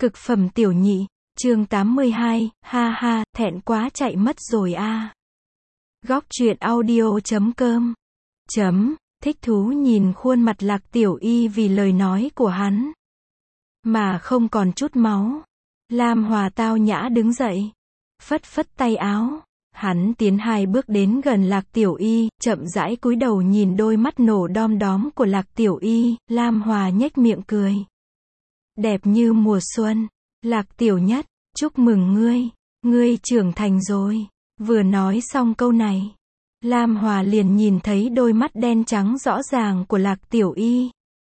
Cực phẩm tiểu nhị, chương 82, ha ha, thẹn quá chạy mất rồi a. Góc truyện audio.com. Thích thú nhìn khuôn mặt Lạc Tiểu Y vì lời nói của hắn mà không còn chút máu. Lam Hòa tao nhã đứng dậy, phất phất tay áo. Hắn tiến 2 bước đến gần Lạc Tiểu Y, chậm rãi cúi đầu nhìn đôi mắt nổ đom đóm của Lạc Tiểu Y. Lam Hòa nhếch miệng cười. Đẹp như mùa xuân. Lạc Tiểu Nhất, chúc mừng ngươi trưởng thành rồi. Vừa nói xong câu này, Lam Hòa liền nhìn thấy đôi mắt đen trắng rõ ràng của Lạc Tiểu Y.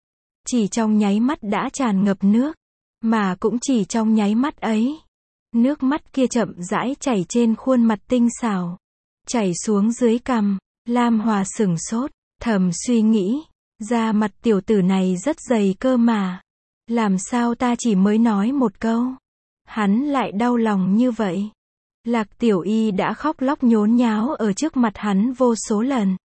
Chỉ trong nháy mắt đã tràn ngập nước, mà cũng chỉ trong nháy mắt ấy, nước mắt kia chậm rãi chảy trên khuôn mặt tinh xảo, chảy xuống dưới cằm. Lam Hòa sửng sốt, thầm suy nghĩ, da mặt tiểu tử này rất dày cơ mà. Làm sao ta chỉ mới nói một câu, hắn lại đau lòng như vậy. Lạc Tiểu Y đã khóc lóc nhốn nháo ở trước mặt hắn vô số lần.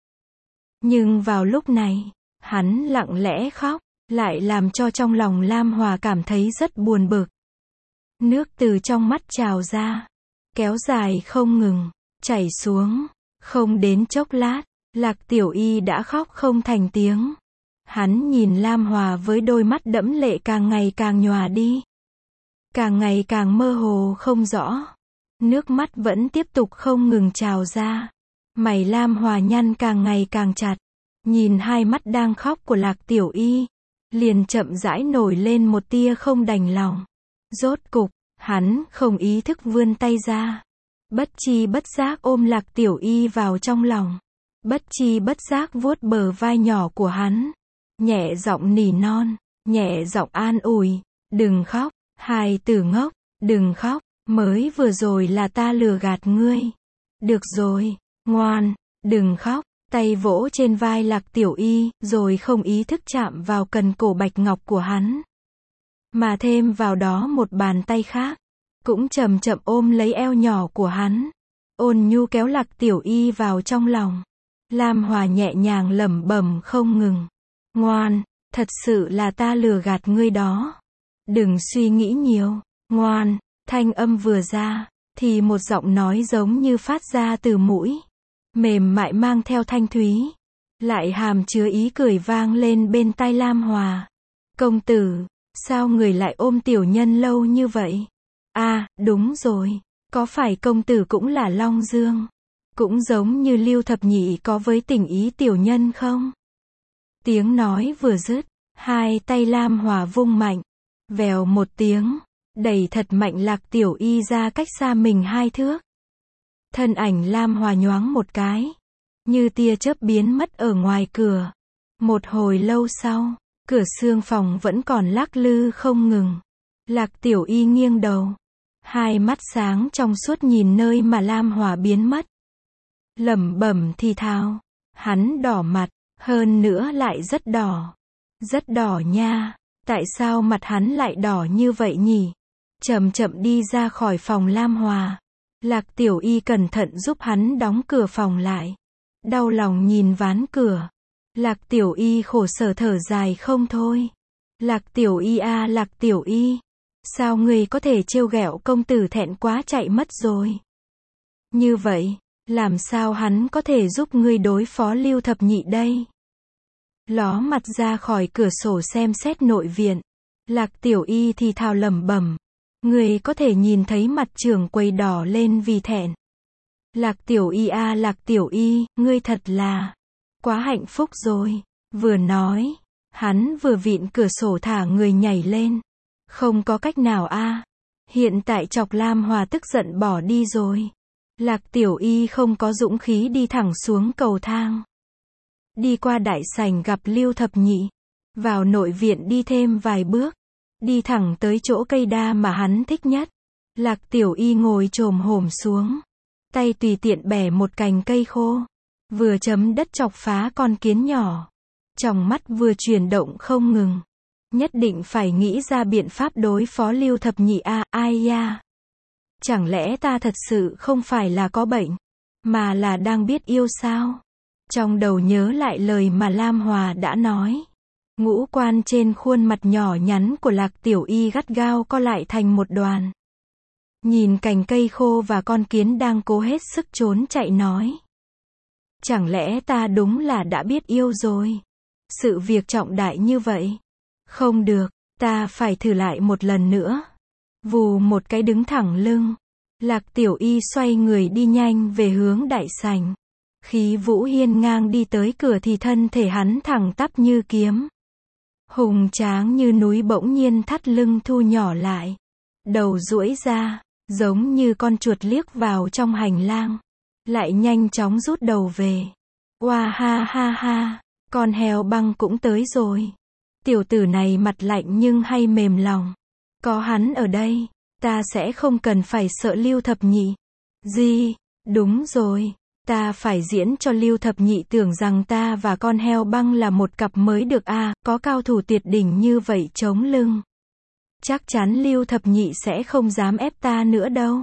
Nhưng vào lúc này, hắn lặng lẽ khóc, lại làm cho trong lòng Lam Hòa cảm thấy rất buồn bực. Nước từ trong mắt trào ra, kéo dài không ngừng, chảy xuống. Không đến chốc lát, Lạc Tiểu Y đã khóc không thành tiếng. Hắn nhìn Lam Hòa với đôi mắt đẫm lệ càng ngày càng nhòa đi, càng ngày càng mơ hồ không rõ. Nước mắt vẫn tiếp tục không ngừng trào ra. Mày Lam Hòa nhăn càng ngày càng chặt. Nhìn hai mắt đang khóc của Lạc Tiểu Y, liền chậm rãi nổi lên một tia không đành lòng. Rốt cục, hắn không ý thức vươn tay ra, bất chi bất giác ôm Lạc Tiểu Y vào trong lòng, bất chi bất giác vuốt bờ vai nhỏ của hắn, nhẹ giọng nỉ non, nhẹ giọng an ủi, đừng khóc, hài tử ngốc, đừng khóc, mới vừa rồi là ta lừa gạt ngươi. Được rồi, ngoan, đừng khóc. Tay vỗ trên vai Lạc Tiểu Y, rồi không ý thức chạm vào cần cổ bạch ngọc của hắn. Mà thêm vào đó một bàn tay khác, cũng chậm chậm ôm lấy eo nhỏ của hắn, ôn nhu kéo Lạc Tiểu Y vào trong lòng. Lam Hòa nhẹ nhàng lẩm bẩm không ngừng, ngoan, thật sự là ta lừa gạt ngươi đó. Đừng suy nghĩ nhiều, ngoan. Thanh âm vừa ra, thì một giọng nói giống như phát ra từ mũi, mềm mại mang theo thanh thúy, lại hàm chứa ý cười vang lên bên tai Lam Hòa. Công tử, sao người lại ôm tiểu nhân lâu như vậy? À, đúng rồi, có phải công tử cũng là Long Dương, cũng giống như Lưu Thập Nhị có với tình ý tiểu nhân không? Tiếng nói vừa dứt, hai tay Lam Hòa vung mạnh, vèo một tiếng, đẩy thật mạnh Lạc Tiểu Y ra cách xa mình 2 thước. Thân ảnh Lam Hòa nhoáng một cái, như tia chớp biến mất ở ngoài cửa. Một hồi lâu sau, cửa xương phòng vẫn còn lắc lư không ngừng. Lạc Tiểu Y nghiêng đầu, hai mắt sáng trong suốt nhìn nơi mà Lam Hòa biến mất. Lẩm bẩm thì thào, hắn đỏ mặt, hơn nữa lại rất đỏ. Rất đỏ nha, tại sao mặt hắn lại đỏ như vậy nhỉ? Chậm chậm đi ra khỏi phòng Lam Hòa. Lạc Tiểu Y cẩn thận giúp hắn đóng cửa phòng lại. Đau lòng nhìn ván cửa. Lạc Tiểu Y khổ sở thở dài không thôi. Lạc Tiểu Y à, Lạc Tiểu Y, sao ngươi có thể trêu ghẹo công tử, thẹn quá chạy mất rồi. Như vậy, làm sao hắn có thể giúp ngươi đối phó Lưu Thập Nhị đây? Ló mặt ra khỏi cửa sổ xem xét nội viện. Lạc Tiểu Y thì thào lẩm bẩm. Người có thể nhìn thấy mặt trưởng quầy đỏ lên vì thẹn. Lạc Tiểu Y à, Lạc Tiểu Y, ngươi thật là quá hạnh phúc rồi. Vừa nói, hắn vừa vịn cửa sổ thả người nhảy lên. Không có cách nào a, hiện tại chọc Lam Hòa tức giận bỏ đi rồi. Lạc Tiểu Y không có dũng khí đi thẳng xuống cầu thang, đi qua đại sảnh gặp Lưu Thập Nhị, vào nội viện đi thêm vài bước, đi thẳng tới chỗ cây đa mà hắn thích nhất. Lạc Tiểu Y ngồi chồm hổm xuống, tay tùy tiện bẻ một cành cây khô, vừa chấm đất chọc phá con kiến nhỏ. Trong mắt vừa chuyển động không ngừng, nhất định phải nghĩ ra biện pháp đối phó Lưu Thập Nhị a. Ai ya, chẳng lẽ ta thật sự không phải là có bệnh, mà là đang biết yêu sao? Trong đầu nhớ lại lời mà Lam Hòa đã nói, Ngũ quan trên khuôn mặt nhỏ nhắn của Lạc Tiểu Y gắt gao co lại thành một đoàn. Nhìn cành cây khô và con kiến đang cố hết sức trốn chạy nói. Chẳng lẽ ta đúng là đã biết yêu rồi? Sự việc trọng đại như vậy. Không được, ta phải thử lại một lần nữa. Vù một cái đứng thẳng lưng. Lạc Tiểu Y xoay người đi nhanh về hướng đại sảnh. Khí vũ hiên ngang đi tới cửa thì thân thể hắn thẳng tắp như kiếm. Hùng tráng như núi bỗng nhiên thắt lưng thu nhỏ lại. Đầu duỗi ra, giống như con chuột liếc vào trong hành lang. Lại nhanh chóng rút đầu về. Oa ha ha ha, con heo băng cũng tới rồi. Tiểu tử này mặt lạnh nhưng hay mềm lòng. Có hắn ở đây, ta sẽ không cần phải sợ Lưu Thập Nhị. Gì? Đúng rồi, ta phải diễn cho Lưu Thập Nhị tưởng rằng ta và con heo băng là một cặp mới được à, có cao thủ tuyệt đỉnh như vậy chống lưng. Chắc chắn Lưu Thập Nhị sẽ không dám ép ta nữa đâu.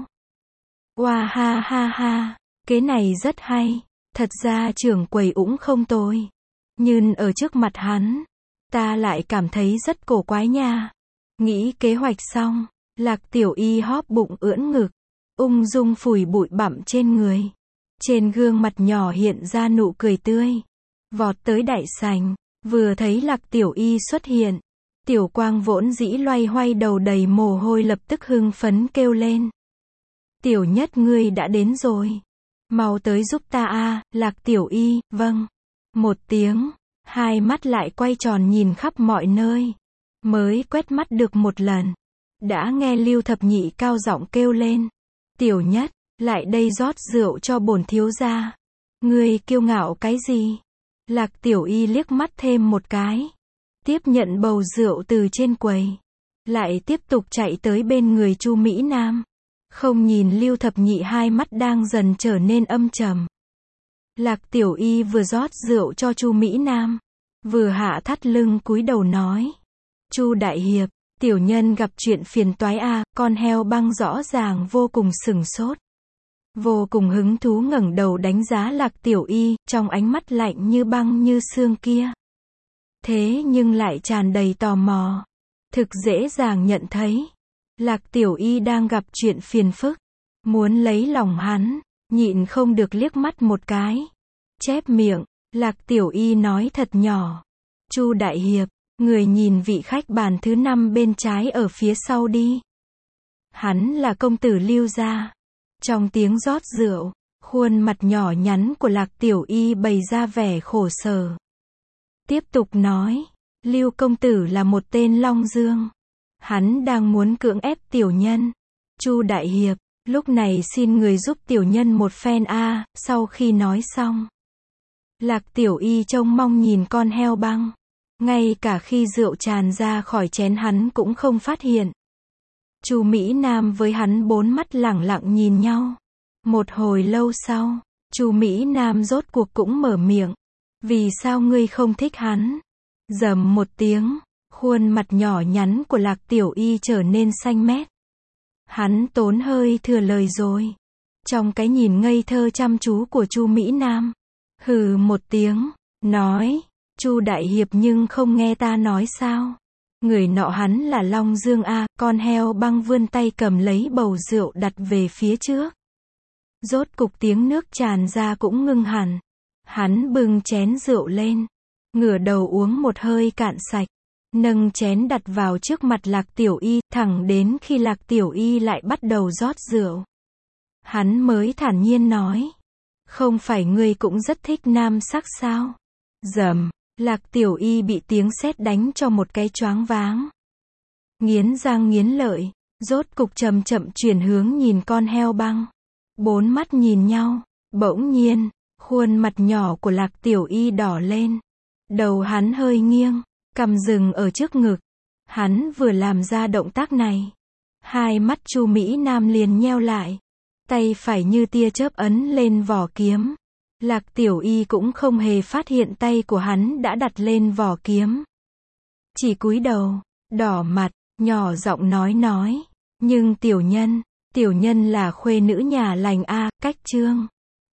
Oa ha ha ha, cái này rất hay. Thật ra trưởng quầy cũng không tồi. Nhưng ở trước mặt hắn, ta lại cảm thấy rất cổ quái nha. Nghĩ kế hoạch xong, Lạc Tiểu Y hóp bụng ưỡn ngực, ung dung phủi bụi bặm trên người. Trên gương mặt nhỏ hiện ra nụ cười tươi. Vọt tới đại sảnh, vừa thấy Lạc Tiểu Y xuất hiện. Tiểu Quang vốn dĩ loay hoay đầu đầy mồ hôi lập tức hưng phấn kêu lên. Tiểu Nhất ngươi đã đến rồi. Mau tới giúp ta a. Lạc Tiểu Y, vâng. Một tiếng, hai mắt lại quay tròn nhìn khắp mọi nơi. Mới quét mắt được một lần. Đã nghe Lưu Thập Nhị cao giọng kêu lên. Tiểu Nhất, lại đây rót rượu cho bổn thiếu gia. Ngươi kiêu ngạo cái gì? Lạc Tiểu Y liếc mắt thêm một cái. Tiếp nhận bầu rượu từ trên quầy. Lại tiếp tục chạy tới bên người Chu Mỹ Nam. Không nhìn Lưu Thập Nhị hai mắt đang dần trở nên âm trầm. Lạc Tiểu Y vừa rót rượu cho Chu Mỹ Nam, vừa hạ thắt lưng cúi đầu nói. Chu đại hiệp, tiểu nhân gặp chuyện phiền toái a. Con heo băng rõ ràng vô cùng sửng sốt. Vô cùng hứng thú ngẩng đầu đánh giá Lạc Tiểu Y, trong ánh mắt lạnh như băng như xương kia. Thế nhưng lại tràn đầy tò mò. Thực dễ dàng nhận thấy. Lạc Tiểu Y đang gặp chuyện phiền phức. Muốn lấy lòng hắn, nhịn không được liếc mắt một cái. Chép miệng, Lạc Tiểu Y nói thật nhỏ. Chu đại hiệp, người nhìn vị khách bàn thứ 5 bên trái ở phía sau đi. Hắn là công tử Lưu gia. Trong tiếng rót rượu, khuôn mặt nhỏ nhắn của Lạc Tiểu Y bày ra vẻ khổ sở. Tiếp tục nói, Lưu công tử là một tên Long Dương. Hắn đang muốn cưỡng ép tiểu nhân. Chu đại hiệp, lúc này xin người giúp tiểu nhân một phen a. Sau khi nói xong, Lạc Tiểu Y trông mong nhìn con heo băng. Ngay cả khi rượu tràn ra khỏi chén hắn cũng không phát hiện. Chu Mỹ Nam với hắn bốn mắt lẳng lặng nhìn nhau. Một hồi lâu sau, Chu Mỹ Nam rốt cuộc cũng mở miệng. Vì sao ngươi không thích hắn? Rầm một tiếng, khuôn mặt nhỏ nhắn của Lạc Tiểu Y trở nên xanh mét. Hắn tốn hơi thừa lời rồi. Trong cái nhìn ngây thơ chăm chú của Chu Mỹ Nam, hừ một tiếng, nói, Chu đại hiệp nhưng không nghe ta nói sao? Người nọ hắn là Long Dương a. Con heo băng vươn tay cầm lấy bầu rượu đặt về phía trước. Rốt cục tiếng nước tràn ra cũng ngưng hẳn. Hắn bưng chén rượu lên, ngửa đầu uống một hơi cạn sạch, nâng chén đặt vào trước mặt Lạc Tiểu Y, thẳng đến khi Lạc Tiểu Y lại bắt đầu rót rượu. Hắn mới thản nhiên nói, không phải ngươi cũng rất thích nam sắc sao? Rầm, Lạc Tiểu Y bị tiếng sét đánh cho một cái choáng váng. Nghiến răng nghiến lợi, rốt cục chậm chậm chuyển hướng nhìn con heo băng. Bốn mắt nhìn nhau, bỗng nhiên, khuôn mặt nhỏ của Lạc Tiểu Y đỏ lên. Đầu hắn hơi nghiêng, cằm dừng ở trước ngực. Hắn vừa làm ra động tác này, hai mắt Chu Mỹ Nam liền nheo lại. Tay phải như tia chớp ấn lên vỏ kiếm. Lạc Tiểu Y cũng không hề phát hiện tay của hắn đã đặt lên vỏ kiếm. Chỉ cúi đầu, đỏ mặt, nhỏ giọng nói. Nhưng tiểu nhân là khuê nữ nhà lành a. Cách chương